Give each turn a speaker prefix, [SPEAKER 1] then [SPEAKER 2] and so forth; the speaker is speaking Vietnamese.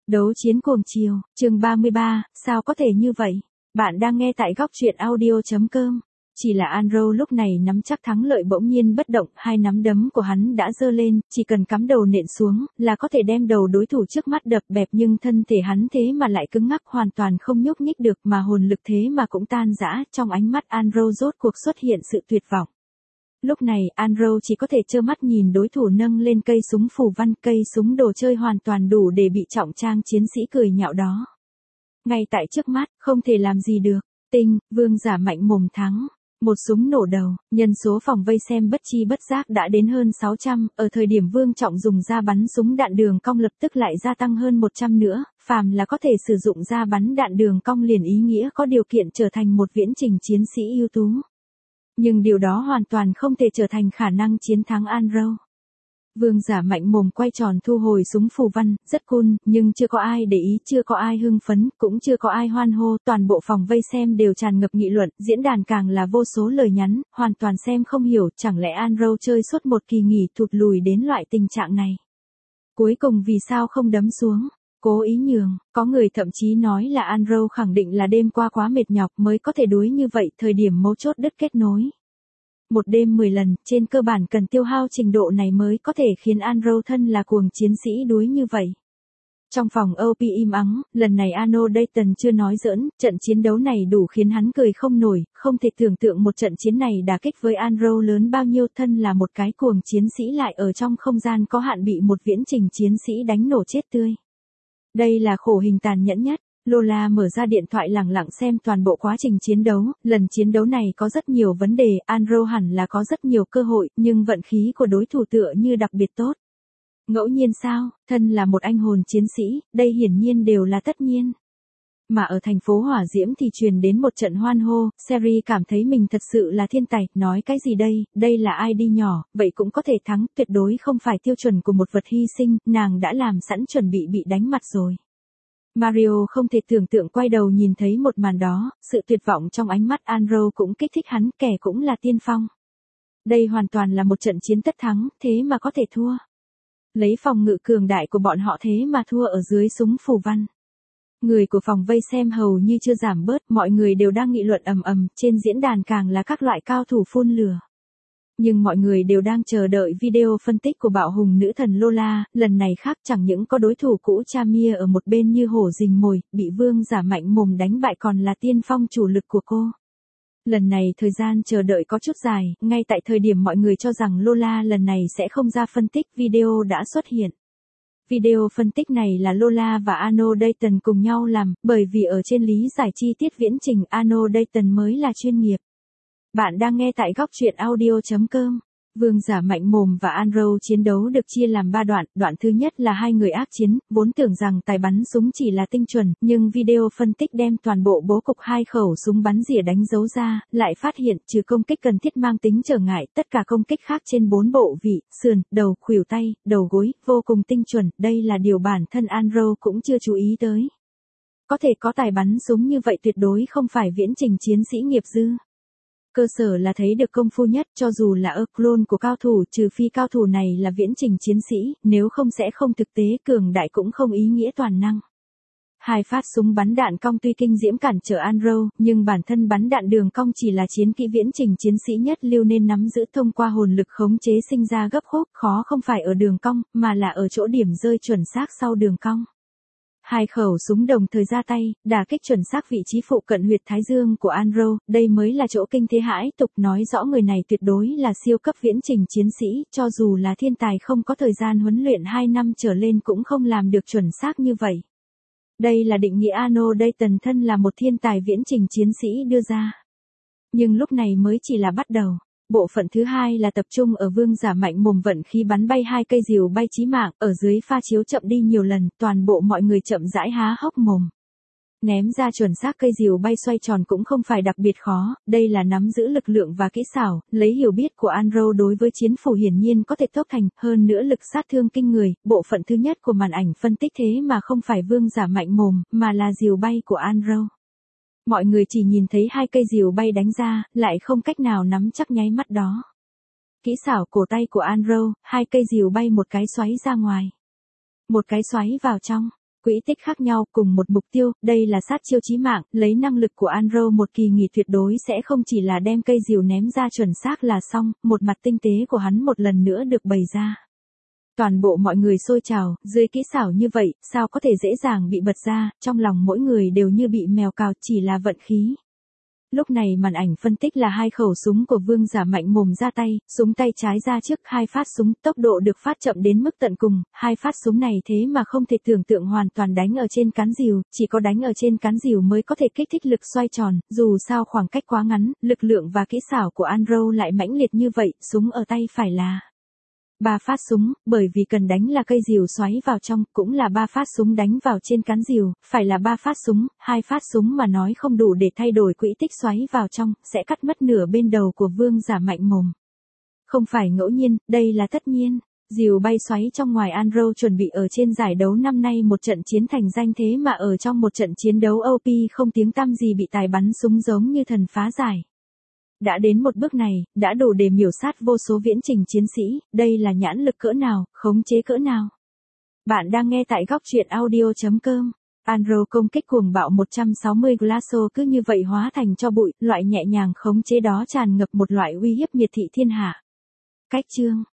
[SPEAKER 1] Đấu chiến cuồng chiều, chương 33, sao có thể như vậy? Bạn đang nghe tại góc truyện audio.com. Chỉ là Andrew lúc này nắm chắc thắng lợi bỗng nhiên bất động, hai nắm đấm của hắn đã giơ lên, chỉ cần cắm đầu nện xuống, là có thể đem đầu đối thủ trước mắt đập bẹp, nhưng thân thể hắn thế mà lại cứng ngắc hoàn toàn không nhúc nhích được, mà hồn lực thế mà cũng tan rã. Trong ánh mắt Andrew rốt cuộc xuất hiện sự tuyệt vọng. Lúc này, Andrew chỉ có thể trơ mắt nhìn đối thủ nâng lên cây súng phù văn, cây súng đồ chơi hoàn toàn đủ để bị trọng trang chiến sĩ cười nhạo đó. Ngay tại trước mắt, không thể làm gì được. Tinh, vương giả mạnh mồm thắng. Một súng nổ đầu, nhân số phòng vây xem bất chi bất giác đã đến hơn 600, ở thời điểm Vương Trọng dùng ra bắn súng đạn đường cong lập tức lại gia tăng hơn 100 nữa, phàm là có thể sử dụng ra bắn đạn đường cong liền ý nghĩa có điều kiện trở thành một viễn trình chiến sĩ ưu tú. Nhưng điều đó hoàn toàn không thể trở thành khả năng chiến thắng Andrew. Vương giả mạnh mồm quay tròn thu hồi súng phù văn, rất cool, nhưng chưa có ai để ý, chưa có ai hưng phấn, cũng chưa có ai hoan hô, toàn bộ phòng vây xem đều tràn ngập nghị luận, diễn đàn càng là vô số lời nhắn, hoàn toàn xem không hiểu, chẳng lẽ Andrew chơi suốt một kỳ nghỉ thụt lùi đến loại tình trạng này. Cuối cùng vì sao không đấm xuống? Cố ý nhường, có người thậm chí nói là Andrew khẳng định là đêm qua quá mệt nhọc mới có thể đuối như vậy, thời điểm mấu chốt đứt kết nối. Một đêm 10 lần, trên cơ bản cần tiêu hao trình độ này mới có thể khiến Andrew thân là cuồng chiến sĩ đuối như vậy. Trong phòng OP im ắng, lần này Arno Dayton chưa nói giỡn, trận chiến đấu này đủ khiến hắn cười không nổi, không thể tưởng tượng một trận chiến này đả kích với Andrew lớn bao nhiêu, thân là một cái cuồng chiến sĩ lại ở trong không gian có hạn bị một viễn trình chiến sĩ đánh nổ chết tươi. Đây là khổ hình tàn nhẫn nhất. Lola mở ra điện thoại lẳng lặng xem toàn bộ quá trình chiến đấu, lần chiến đấu này có rất nhiều vấn đề, Andrew hẳn là có rất nhiều cơ hội, nhưng vận khí của đối thủ tựa như đặc biệt tốt. Ngẫu nhiên sao, thân là một anh hồn chiến sĩ, đây hiển nhiên đều là tất nhiên. Mà ở thành phố Hỏa Diễm thì truyền đến một trận hoan hô, Sherry cảm thấy mình thật sự là thiên tài, nói cái gì đây là ID nhỏ, vậy cũng có thể thắng, tuyệt đối không phải tiêu chuẩn của một vật hy sinh, nàng đã làm sẵn chuẩn bị đánh mặt rồi. Mario không thể tưởng tượng quay đầu nhìn thấy một màn đó, sự tuyệt vọng trong ánh mắt Andrew cũng kích thích hắn, kẻ cũng là tiên phong. Đây hoàn toàn là một trận chiến tất thắng, thế mà có thể thua. Lấy phòng ngự cường đại của bọn họ thế mà thua ở dưới súng phù văn. Người của phòng vây xem hầu như chưa giảm bớt, mọi người đều đang nghị luận ầm ầm, trên diễn đàn càng là các loại cao thủ phun lửa. Nhưng mọi người đều đang chờ đợi video phân tích của bạo hùng nữ thần Lola, lần này khác, chẳng những có đối thủ cũ Chamia ở một bên như hổ rình mồi, bị vương giả mạnh mồm đánh bại còn là tiên phong chủ lực của cô. Lần này thời gian chờ đợi có chút dài, ngay tại thời điểm mọi người cho rằng Lola lần này sẽ không ra phân tích, video đã xuất hiện. Video phân tích này là Lola và Arno Dayton cùng nhau làm, bởi vì ở trên lý giải chi tiết viễn trình Arno Dayton mới là chuyên nghiệp. Bạn đang nghe tại góc truyện audio.com. Vương giả mạnh mồm và Andrew chiến đấu được chia làm 3 đoạn, đoạn thứ nhất là hai người ác chiến, vốn tưởng rằng tài bắn súng chỉ là tinh chuẩn, nhưng video phân tích đem toàn bộ bố cục hai khẩu súng bắn rỉa đánh dấu ra, lại phát hiện trừ công kích cần thiết mang tính trở ngại, tất cả công kích khác trên 4 bộ vị, sườn, đầu, khuỷu tay, đầu gối, vô cùng tinh chuẩn, đây là điều bản thân Andrew cũng chưa chú ý tới. Có thể có tài bắn súng như vậy tuyệt đối không phải viễn trình chiến sĩ nghiệp dư. Cơ sở là thấy được công phu nhất, cho dù là clone của cao thủ, trừ phi cao thủ này là viễn trình chiến sĩ, nếu không sẽ không thực tế, cường đại cũng không ý nghĩa toàn năng. Hai phát súng bắn đạn cong tuy kinh diễm cản trở Andrew, nhưng bản thân bắn đạn đường cong chỉ là chiến kỹ viễn trình chiến sĩ nhất lưu nên nắm giữ thông qua hồn lực khống chế sinh ra gấp khúc, khó không phải ở đường cong, mà là ở chỗ điểm rơi chuẩn xác sau đường cong. Hai khẩu súng đồng thời ra tay, đả kích chuẩn xác vị trí phụ cận huyệt thái dương của Andrew, đây mới là chỗ kinh thế hãi tục, nói rõ người này tuyệt đối là siêu cấp viễn trình chiến sĩ, cho dù là thiên tài không có thời gian huấn luyện 2 năm trở lên cũng không làm được chuẩn xác như vậy. Đây là định nghĩa Arno Dayton thân là một thiên tài viễn trình chiến sĩ đưa ra. Nhưng lúc này mới chỉ là bắt đầu. Bộ phận thứ hai là tập trung ở vương giả mạnh mồm vận khí bắn bay hai cây rìu bay chí mạng, ở dưới pha chiếu chậm đi nhiều lần, toàn bộ mọi người chậm rãi há hốc mồm. Ném ra chuẩn xác cây rìu bay xoay tròn cũng không phải đặc biệt khó, đây là nắm giữ lực lượng và kỹ xảo, lấy hiểu biết của Andrew đối với chiến phủ hiển nhiên có thể tốc thành, hơn nữa lực sát thương kinh người, bộ phận thứ nhất của màn ảnh phân tích thế mà không phải vương giả mạnh mồm, mà là rìu bay của Andrew. Mọi người chỉ nhìn thấy hai cây rìu bay đánh ra, lại không cách nào nắm chắc nháy mắt đó. Kỹ xảo cổ tay của Andrew, hai cây rìu bay một cái xoáy ra ngoài. Một cái xoáy vào trong. Quỹ tích khác nhau cùng một mục tiêu, đây là sát chiêu chí mạng, lấy năng lực của Andrew một kỳ nghỉ tuyệt đối sẽ không chỉ là đem cây diều ném ra chuẩn xác là xong, một mặt tinh tế của hắn một lần nữa được bày ra. Toàn bộ mọi người xôi trào, dưới kỹ xảo như vậy, sao có thể dễ dàng bị bật ra, trong lòng mỗi người đều như bị mèo cào, chỉ là vận khí. Lúc này màn ảnh phân tích là 2 khẩu súng của Vương Giả Mạnh Mồm ra tay, súng tay trái ra trước 2 phát súng, tốc độ được phát chậm đến mức tận cùng, 2 phát súng này thế mà không thể tưởng tượng hoàn toàn đánh ở trên cán rìu, chỉ có đánh ở trên cán rìu mới có thể kích thích lực xoay tròn, dù sao khoảng cách quá ngắn, lực lượng và kỹ xảo của Andrew lại mãnh liệt như vậy, súng ở tay phải là 3 phát súng, bởi vì cần đánh là cây diều xoáy vào trong, cũng là 3 phát súng đánh vào trên cán diều, phải là 3 phát súng, 2 phát súng mà nói không đủ để thay đổi quỹ tích xoáy vào trong, sẽ cắt mất nửa bên đầu của Vương Giả Mạnh Mồm. Không phải ngẫu nhiên, đây là tất nhiên. Diều bay xoáy trong ngoài Andrew chuẩn bị ở trên giải đấu năm nay một trận chiến thành danh thế mà ở trong một trận chiến đấu OP không tiếng tăm gì bị tài bắn súng giống như thần phá giải. Đã đến một bước này, đã đủ để miểu sát vô số viễn trình chiến sĩ, đây là nhãn lực cỡ nào, khống chế cỡ nào. Bạn đang nghe tại góc truyện audio.com. Andrew công kích cuồng bạo 160 Glasso cứ như vậy hóa thành cho bụi, loại nhẹ nhàng khống chế đó tràn ngập một loại uy hiếp miệt thị thiên hạ. Cách chương